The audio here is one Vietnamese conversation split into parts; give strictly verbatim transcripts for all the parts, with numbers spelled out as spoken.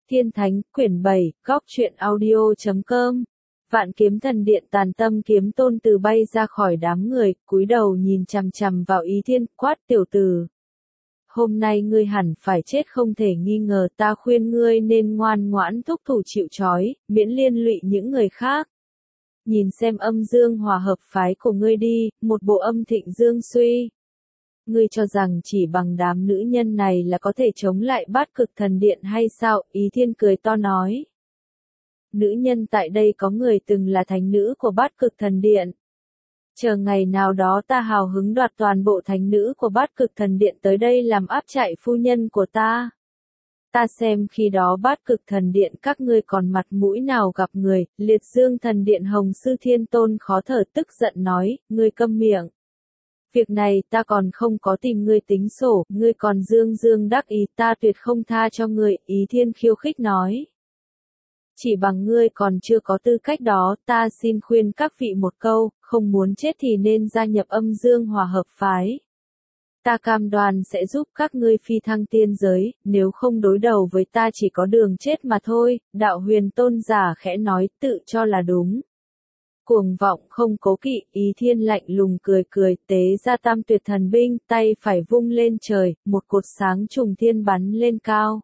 Thiên Thánh, quyển bảy, góc truyện audio chấm com. Vạn Kiếm Thần Điện. Tàn Tâm Kiếm Tôn từ bay ra khỏi đám người, cúi đầu nhìn chằm chằm vào Ý Thiên, quát: tiểu tử, hôm nay ngươi hẳn phải chết không thể nghi ngờ, ta khuyên ngươi nên ngoan ngoãn thúc thủ chịu trói, miễn liên lụy những người khác. Nhìn xem âm dương hòa hợp phái của ngươi đi, một bộ âm thịnh dương suy. Ngươi cho rằng chỉ bằng đám nữ nhân này là có thể chống lại Bát Cực Thần Điện hay sao? Ý Thiên cười to nói. Nữ nhân tại đây có người từng là thánh nữ của Bát Cực Thần Điện. Chờ ngày nào đó ta hào hứng đoạt toàn bộ thánh nữ của Bát Cực Thần Điện tới đây làm áp trại phu nhân của ta. Ta xem khi đó Bát Cực Thần Điện các ngươi còn mặt mũi nào gặp người. Liệt Dương Thần Điện Hồng Sư Thiên Tôn khó thở tức giận nói, ngươi câm miệng. Việc này ta còn không có tìm ngươi tính sổ, ngươi còn dương dương đắc ý, ta tuyệt không tha cho ngươi. Ý Thiên khiêu khích nói. Chỉ bằng ngươi còn chưa có tư cách đó, ta xin khuyên các vị một câu, không muốn chết thì nên gia nhập âm dương hòa hợp phái. Ta cam đoan sẽ giúp các ngươi phi thăng tiên giới, nếu không đối đầu với ta chỉ có đường chết mà thôi. Đạo Huyền Tôn giả khẽ nói, tự cho là đúng. Cuồng vọng không cố kỵ. Ý Thiên lạnh lùng cười cười, tế ra Tam Tuyệt Thần Binh, tay phải vung lên trời, một cột sáng trùng thiên bắn lên cao.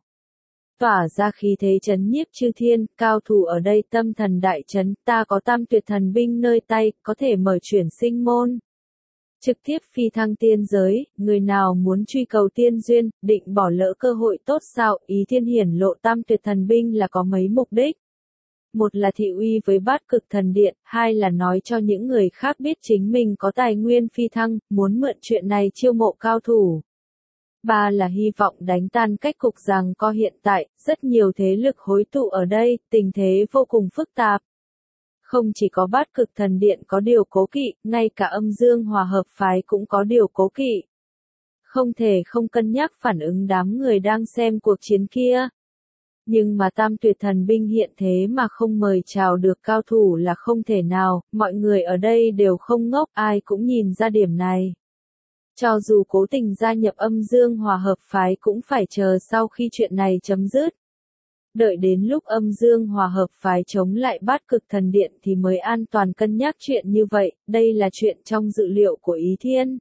Tỏa ra khí thế chấn nhiếp chư thiên, cao thủ ở đây tâm thần đại chấn, ta có Tam Tuyệt Thần Binh nơi tay, có thể mở chuyển sinh môn. Trực tiếp phi thăng tiên giới, người nào muốn truy cầu tiên duyên, định bỏ lỡ cơ hội tốt sao? Ý Thiên hiển lộ Tam Tuyệt Thần Binh là có mấy mục đích. Một là thị uy với Bát Cực Thần Điện, hai là nói cho những người khác biết chính mình có tài nguyên phi thăng, muốn mượn chuyện này chiêu mộ cao thủ. Ba là hy vọng đánh tan cách cục rằng co hiện tại, rất nhiều thế lực hối tụ ở đây, tình thế vô cùng phức tạp. Không chỉ có Bát Cực Thần Điện có điều cố kỵ, ngay cả âm dương hòa hợp phái cũng có điều cố kỵ. Không thể không cân nhắc phản ứng đám người đang xem cuộc chiến kia. Nhưng mà Tam Tuyệt Thần Binh hiện thế mà không mời chào được cao thủ là không thể nào, mọi người ở đây đều không ngốc, ai cũng nhìn ra điểm này. Cho dù cố tình gia nhập âm dương hòa hợp phái cũng phải chờ sau khi chuyện này chấm dứt. Đợi đến lúc âm dương hòa hợp phái chống lại Bát Cực Thần Điện thì mới an toàn cân nhắc chuyện như vậy, đây là chuyện trong dự liệu của Ý Thiên.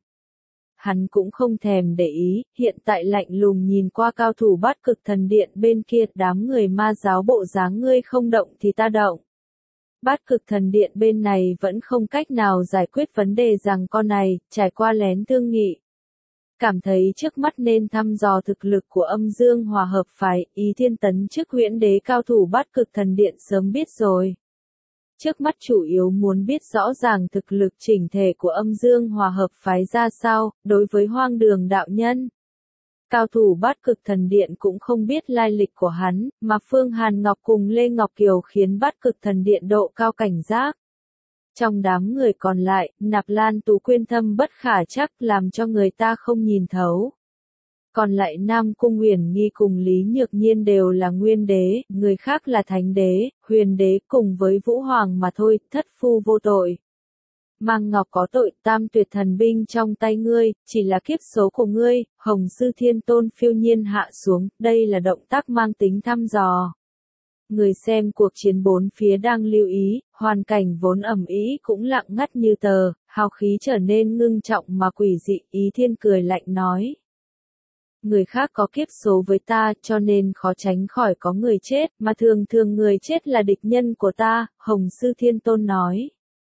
Hắn cũng không thèm để ý, hiện tại lạnh lùng nhìn qua cao thủ Bát Cực Thần Điện bên kia, đám người ma giáo bộ dáng ngươi không động thì ta động. Bát Cực Thần Điện bên này vẫn không cách nào giải quyết vấn đề rằng con này, trải qua lén thương nghị. Cảm thấy trước mắt nên thăm dò thực lực của âm dương hòa hợp phái, Ý Thiên tấn chức huyễn đế cao thủ Bát Cực Thần Điện sớm biết rồi. Trước mắt chủ yếu muốn biết rõ ràng thực lực chỉnh thể của âm dương hòa hợp phái ra sao, đối với Hoang Đường đạo nhân. Cao thủ Bát Cực Thần Điện cũng không biết lai lịch của hắn, mà Phương Hàn Ngọc cùng Lê Ngọc Kiều khiến Bát Cực Thần Điện độ cao cảnh giác. Trong đám người còn lại, Nạp Lan Tú Quyên thâm bất khả trắc làm cho người ta không nhìn thấu. Còn lại Nam Cung Uyển Nghi cùng Lý Nhược Nhiên đều là nguyên đế, người khác là thánh đế, huyền đế cùng với Vũ Hoàng mà thôi, thất phu vô tội. Mang Ngọc có tội, Tam Tuyệt Thần Binh trong tay ngươi, chỉ là kiếp số của ngươi. Hồng Sư Thiên Tôn phiêu nhiên hạ xuống, đây là động tác mang tính thăm dò. Người xem cuộc chiến bốn phía đang lưu ý, hoàn cảnh vốn ầm ĩ cũng lặng ngắt như tờ, hào khí trở nên ngưng trọng mà quỷ dị. Ý Thiên cười lạnh nói. Người khác có kiếp số với ta, cho nên khó tránh khỏi có người chết, mà thường thường người chết là địch nhân của ta, Hồng Sư Thiên Tôn nói.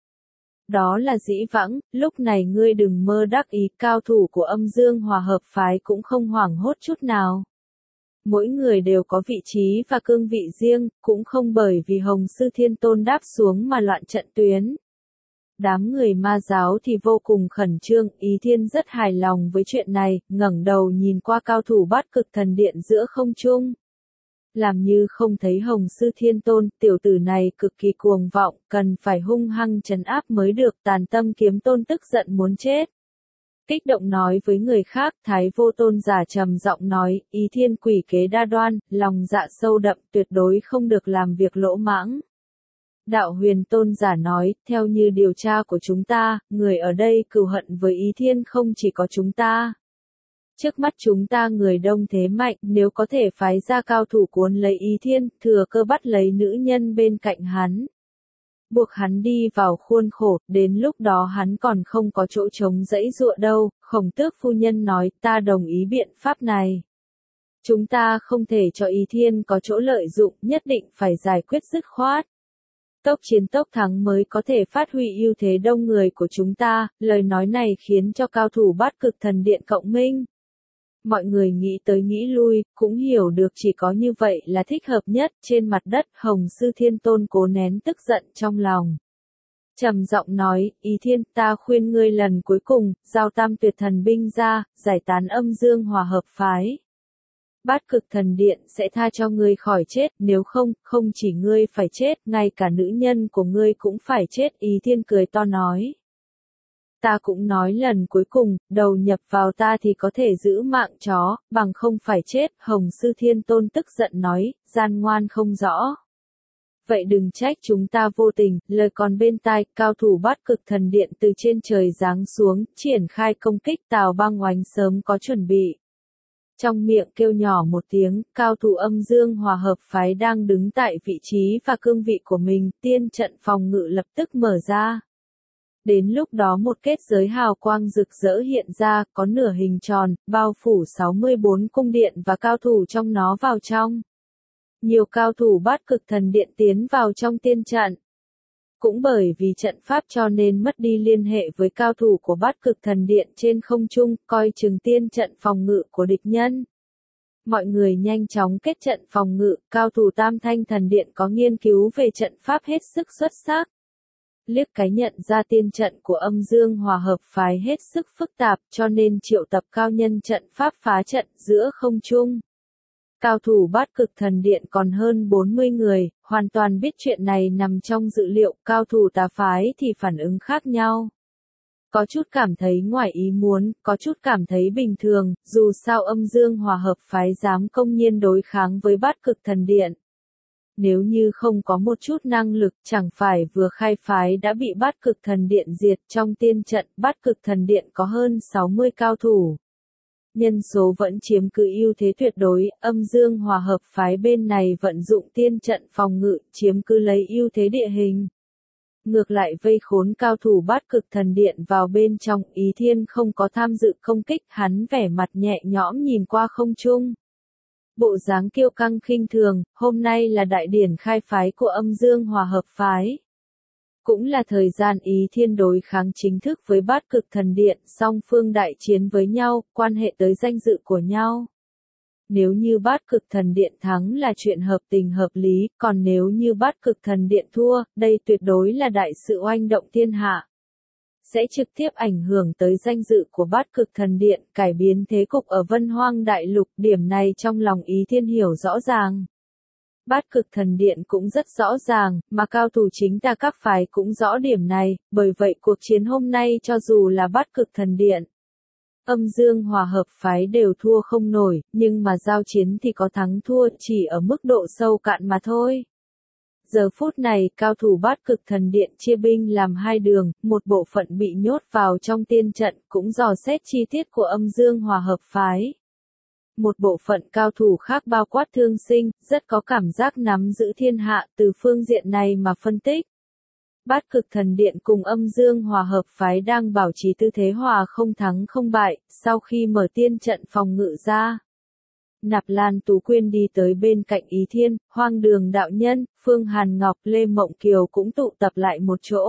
Đó là dĩ vãng, lúc này ngươi đừng mơ đắc ý, cao thủ của âm dương hòa hợp phái cũng không hoảng hốt chút nào. Mỗi người đều có vị trí và cương vị riêng, cũng không bởi vì Hồng Sư Thiên Tôn đáp xuống mà loạn trận tuyến. Đám người ma giáo thì vô cùng khẩn trương, Ý Thiên rất hài lòng với chuyện này, ngẩng đầu nhìn qua cao thủ Bát Cực Thần Điện giữa không trung. Làm như không thấy Hồng Sư Thiên Tôn, tiểu tử này cực kỳ cuồng vọng, cần phải hung hăng trấn áp mới được. Tàn Tâm Kiếm Tôn tức giận muốn chết. Kích động nói với người khác, Thái Vô Tôn giả trầm giọng nói, Ý Thiên quỷ kế đa đoan, lòng dạ sâu đậm, tuyệt đối không được làm việc lỗ mãng. Đạo Huyền Tôn giả nói, theo như điều tra của chúng ta, người ở đây cừu hận với Ý Thiên không chỉ có chúng ta. Trước mắt chúng ta người đông thế mạnh, nếu có thể phái ra cao thủ cuốn lấy Ý Thiên, thừa cơ bắt lấy nữ nhân bên cạnh hắn. Buộc hắn đi vào khuôn khổ, đến lúc đó hắn còn không có chỗ trống dãy dụa đâu, Khổng Tước phu nhân nói, ta đồng ý biện pháp này. Chúng ta không thể cho Ý Thiên có chỗ lợi dụng, nhất định phải giải quyết dứt khoát. Tốc chiến tốc thắng mới có thể phát huy ưu thế đông người của chúng ta, lời nói này khiến cho cao thủ Bát Cực Thần Điện cộng minh. Mọi người nghĩ tới nghĩ lui, cũng hiểu được chỉ có như vậy là thích hợp nhất. Trên mặt đất, Hồng Sư Thiên Tôn cố nén tức giận trong lòng. Trầm giọng nói, Ý Thiên, ta khuyên ngươi lần cuối cùng, giao tam tuyệt thần binh ra, giải tán âm dương hòa hợp phái. Bát Cực Thần Điện sẽ tha cho ngươi khỏi chết, nếu không, không chỉ ngươi phải chết, ngay cả nữ nhân của ngươi cũng phải chết. Ý Thiên cười to nói. Ta cũng nói lần cuối cùng, đầu nhập vào ta thì có thể giữ mạng chó, bằng không phải chết. Hồng Sư Thiên Tôn tức giận nói, gian ngoan không rõ. Vậy đừng trách chúng ta vô tình, lời còn bên tai, cao thủ Bát Cực Thần Điện từ trên trời giáng xuống, triển khai công kích. Tào Băng Oánh sớm có chuẩn bị. Trong miệng kêu nhỏ một tiếng, cao thủ âm dương hòa hợp phái đang đứng tại vị trí và cương vị của mình, tiên trận phòng ngự lập tức mở ra. Đến lúc đó một kết giới hào quang rực rỡ hiện ra, có nửa hình tròn, bao phủ sáu mươi bốn cung điện và cao thủ trong nó vào trong. Nhiều cao thủ Bát Cực Thần Điện tiến vào trong tiên trận. Cũng bởi vì trận pháp cho nên mất đi liên hệ với cao thủ của Bát Cực Thần Điện trên không trung, coi chừng tiên trận phòng ngự của địch nhân. Mọi người nhanh chóng kết trận phòng ngự, cao thủ Tam Thanh Thần Điện có nghiên cứu về trận pháp hết sức xuất sắc. Liếc cái nhận ra tiên trận của âm dương hòa hợp phái hết sức phức tạp, cho nên triệu tập cao nhân trận pháp phá trận giữa không trung. Cao thủ Bát Cực Thần Điện còn hơn bốn mươi người, hoàn toàn biết chuyện này nằm trong dự liệu, cao thủ tà phái thì phản ứng khác nhau. Có chút cảm thấy ngoài ý muốn, có chút cảm thấy bình thường, dù sao âm dương hòa hợp phái dám công nhiên đối kháng với Bát Cực Thần Điện. Nếu như không có một chút năng lực, chẳng phải vừa khai phái đã bị Bát Cực Thần Điện diệt. Trong tiên trận, Bát Cực Thần Điện có hơn sáu mươi cao thủ. Nhân số vẫn chiếm cứ ưu thế tuyệt đối, âm dương hòa hợp phái bên này vận dụng tiên trận phòng ngự, chiếm cứ lấy ưu thế địa hình. Ngược lại vây khốn cao thủ Bát Cực Thần Điện vào bên trong. Ý Thiên không có tham dự công kích, hắn vẻ mặt nhẹ nhõm nhìn qua không trung. Bộ dáng kiêu căng khinh thường, hôm nay là đại điển khai phái của âm dương hòa hợp phái. Cũng là thời gian Ý Thiên đối kháng chính thức với Bát Cực Thần Điện, song phương đại chiến với nhau, quan hệ tới danh dự của nhau. Nếu như Bát Cực Thần Điện thắng là chuyện hợp tình hợp lý, còn nếu như Bát Cực Thần Điện thua, đây tuyệt đối là đại sự oanh động thiên hạ. Sẽ trực tiếp ảnh hưởng tới danh dự của Bát Cực Thần Điện, cải biến thế cục ở Vân Hoang Đại Lục, điểm này trong lòng Ý Thiên hiểu rõ ràng. Bát Cực Thần Điện cũng rất rõ ràng, mà cao thủ chính ta các phái cũng rõ điểm này, bởi vậy cuộc chiến hôm nay cho dù là Bát Cực Thần Điện, âm dương hòa hợp phái đều thua không nổi, nhưng mà giao chiến thì có thắng thua, chỉ ở mức độ sâu cạn mà thôi. Giờ phút này, cao thủ Bát Cực Thần Điện chia binh làm hai đường, một bộ phận bị nhốt vào trong tiên trận, cũng dò xét chi tiết của âm dương hòa hợp phái. Một bộ phận cao thủ khác bao quát Thương Sinh, rất có cảm giác nắm giữ thiên hạ, từ phương diện này mà phân tích. Bát Cực Thần Điện cùng âm dương hòa hợp phái đang bảo trì tư thế hòa không thắng không bại, sau khi mở tiên trận phòng ngự ra. Nạp Lan Tú Quyên đi tới bên cạnh Ý Thiên, Hoang Đường đạo nhân, Phương Hàn Ngọc, Lê Mộng Kiều cũng tụ tập lại một chỗ.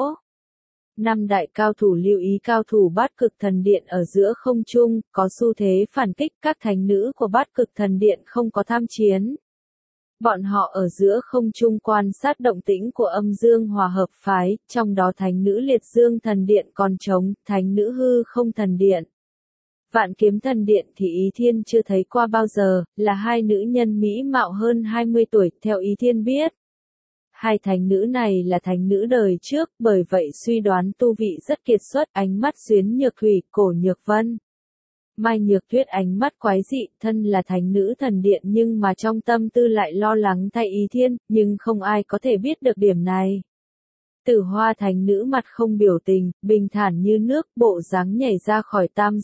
Năm đại cao thủ lưu ý cao thủ Bát Cực Thần Điện ở giữa không trung, có xu thế phản kích, các thánh nữ của Bát Cực Thần Điện không có tham chiến. Bọn họ ở giữa không trung quan sát động tĩnh của âm dương hòa hợp phái, trong đó thánh nữ Liệt Dương Thần Điện còn trống, thánh nữ Hư Không Thần Điện. Vạn Kiếm Thần Điện thì Ý Thiên chưa thấy qua bao giờ, là hai nữ nhân mỹ mạo hơn hai mươi tuổi, theo Ý Thiên biết. Hai thánh nữ này là thánh nữ đời trước, bởi vậy suy đoán tu vị rất kiệt xuất, ánh mắt xuyến nhược thủy, cổ nhược vân. Mai Nhược Tuyết ánh mắt quái dị, thân là thánh nữ thần điện nhưng mà trong tâm tư lại lo lắng thay Ý Thiên, nhưng không ai có thể biết được điểm này. Tử Hoa thánh nữ mặt không biểu tình, bình thản như nước, bộ dáng nhảy ra khỏi tam giới,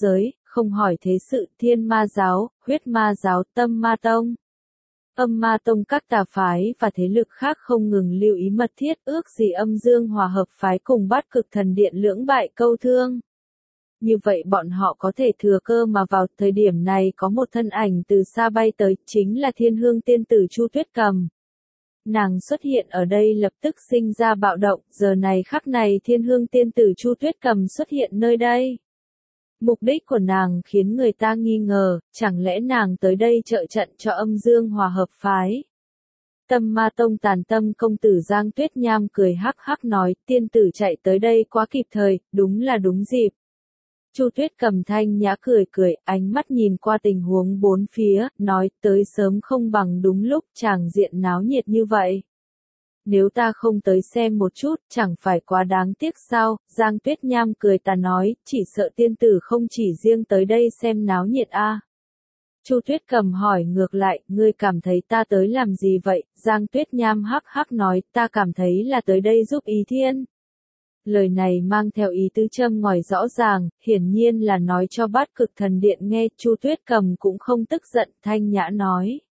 không hỏi thế sự, Thiên Ma giáo, Huyết Ma giáo, Tâm Ma tông. Âm Ma tông các tà phái và thế lực khác không ngừng lưu ý mật thiết ước gì âm dương hòa hợp phái cùng Bát Cực Thần Điện lưỡng bại câu thương. Như vậy bọn họ có thể thừa cơ mà vào thời điểm này có một thân ảnh từ xa bay tới, chính là Thiên Hương tiên tử Chu Tuyết Cầm. Nàng xuất hiện ở đây lập tức sinh ra bạo động, giờ này khắc này Thiên Hương tiên tử Chu Tuyết Cầm xuất hiện nơi đây. Mục đích của nàng khiến người ta nghi ngờ, chẳng lẽ nàng tới đây trợ trận cho âm dương hòa hợp phái. Tâm Ma tông Tàn Tâm công tử Giang Tuyết Nham cười hắc hắc nói, tiên tử chạy tới đây quá kịp thời, đúng là đúng dịp. Chu Tuyết Cầm thanh nhã cười cười, ánh mắt nhìn qua tình huống bốn phía, nói tới sớm không bằng đúng lúc, chàng diện náo nhiệt như vậy. Nếu ta không tới xem một chút, chẳng phải quá đáng tiếc sao, Giang Tuyết Nham cười ta nói, chỉ sợ tiên tử không chỉ riêng tới đây xem náo nhiệt a. À. Chu Tuyết Cầm hỏi ngược lại, ngươi cảm thấy ta tới làm gì vậy, Giang Tuyết Nham hắc hắc nói, ta cảm thấy là tới đây giúp Ý Thiên. Lời này mang theo ý tứ châm ngòi rõ ràng, hiển nhiên là nói cho Bát Cực Thần Điện nghe, Chu Tuyết Cầm cũng không tức giận, thanh nhã nói.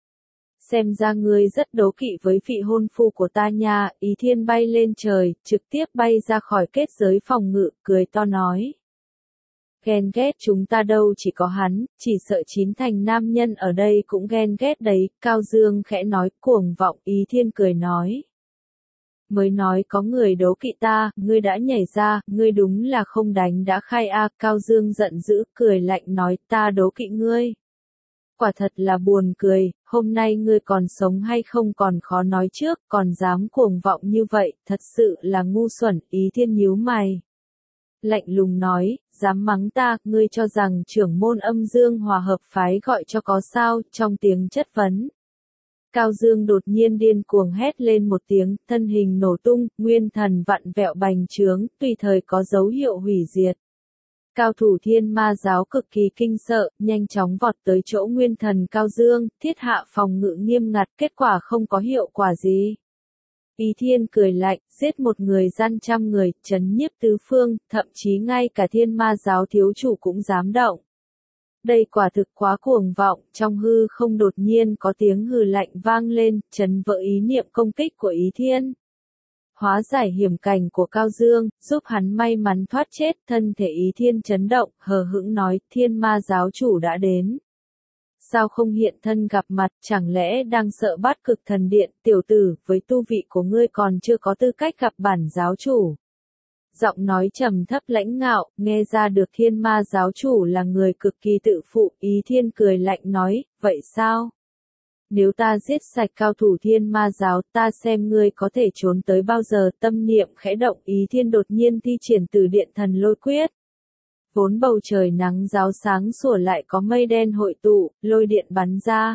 Xem ra ngươi rất đố kỵ với vị hôn phu của ta nha, Ý Thiên bay lên trời, trực tiếp bay ra khỏi kết giới phòng ngự, cười to nói. Ghen ghét chúng ta đâu chỉ có hắn, chỉ sợ chín thành nam nhân ở đây cũng ghen ghét đấy, Cao Dương khẽ nói, cuồng vọng, Ý Thiên cười nói. Mới nói có người đố kỵ ta, ngươi đã nhảy ra, ngươi đúng là không đánh đã khai a, Cao Dương giận dữ, cười lạnh nói, ta đố kỵ ngươi. Quả thật là buồn cười, hôm nay ngươi còn sống hay không còn khó nói trước, còn dám cuồng vọng như vậy, thật sự là ngu xuẩn, Ý Thiên nhíu mày. Lạnh lùng nói, dám mắng ta, ngươi cho rằng trưởng môn âm dương hòa hợp phái gọi cho có sao, trong tiếng chất vấn. Cao Dương đột nhiên điên cuồng hét lên một tiếng, thân hình nổ tung, nguyên thần vặn vẹo bành trướng, tùy thời có dấu hiệu hủy diệt. Cao thủ Thiên Ma giáo cực kỳ kinh sợ, nhanh chóng vọt tới chỗ nguyên thần Cao Dương, thiết hạ phòng ngự nghiêm ngặt, kết quả không có hiệu quả gì. Ý Thiên cười lạnh, giết một người gian trăm người, trấn nhiếp tứ phương, thậm chí ngay cả Thiên Ma giáo thiếu chủ cũng dám động. Đây quả thực quá cuồng vọng, trong hư không đột nhiên có tiếng hừ lạnh vang lên, chấn vỡ ý niệm công kích của Ý Thiên. Hóa giải hiểm cảnh của Cao Dương, giúp hắn may mắn thoát chết, thân thể Ý Thiên chấn động, hờ hững nói, Thiên Ma giáo chủ đã đến. Sao không hiện thân gặp mặt, chẳng lẽ đang sợ Bát Cực Thần Điện, tiểu tử, với tu vị của ngươi còn chưa có tư cách gặp bản giáo chủ. Giọng nói trầm thấp lãnh ngạo, nghe ra được Thiên Ma giáo chủ là người cực kỳ tự phụ, Ý Thiên cười lạnh nói, vậy sao? Nếu ta giết sạch cao thủ Thiên Ma giáo, ta xem ngươi có thể trốn tới bao giờ, tâm niệm khẽ động, Ý Thiên đột nhiên thi triển Tử Điện Thần Lôi Quyết. Vốn bầu trời nắng ráo sáng sủa lại có mây đen hội tụ, lôi điện bắn ra.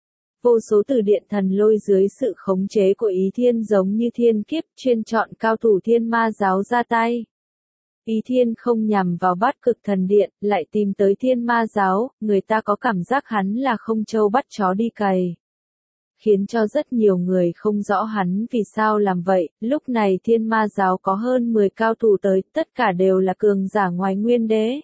Vô số Tử Điện Thần Lôi dưới sự khống chế của Ý Thiên giống như thiên kiếp chuyên chọn cao thủ Thiên Ma giáo ra tay. Ý Thiên không nhằm vào Bát Cực Thần Điện, lại tìm tới Thiên Ma giáo, người ta có cảm giác hắn là không trâu bắt chó đi cày. Khiến cho rất nhiều người không rõ hắn vì sao làm vậy, lúc này Thiên Ma giáo có hơn mười cao thủ tới, tất cả đều là cường giả ngoài Nguyên Đế.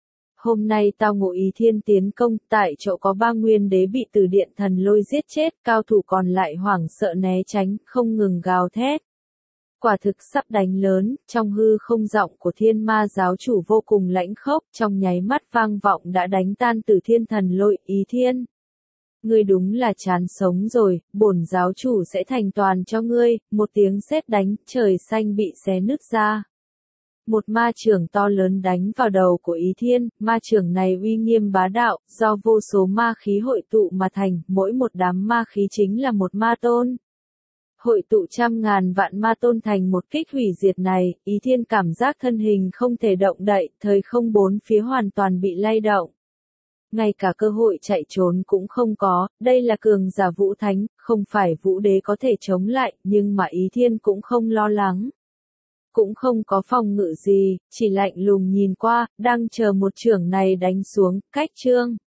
Hôm nay tao ngộ Ý Thiên tiến công, tại chỗ có ba Nguyên Đế bị Tử Điện Thần Lôi giết chết, cao thủ còn lại hoảng sợ né tránh, không ngừng gào thét. Quả thực sắp đánh lớn, trong hư không giọng của Thiên Ma giáo chủ vô cùng lãnh khốc, trong nháy mắt vang vọng đã đánh tan Tử Thiên Thần Lôi, Ý Thiên. Ngươi đúng là chán sống rồi, bổn giáo chủ sẽ thành toàn cho ngươi, một tiếng sét đánh, trời xanh bị xé nứt ra. Một ma chưởng to lớn đánh vào đầu của Ý Thiên, ma chưởng này uy nghiêm bá đạo, do vô số ma khí hội tụ mà thành, mỗi một đám ma khí chính là một ma tôn. Hội tụ trăm ngàn vạn ma tôn thành một kích hủy diệt này, Ý Thiên cảm giác thân hình không thể động đậy, thời không bốn phía hoàn toàn bị lay động. Ngay cả cơ hội chạy trốn cũng không có, đây là cường giả Vũ Thánh, không phải Vũ Đế có thể chống lại, nhưng mà Ý Thiên cũng không lo lắng. Cũng không có phòng ngự gì, chỉ lạnh lùng nhìn qua, đang chờ một chưởng này đánh xuống, cách chương.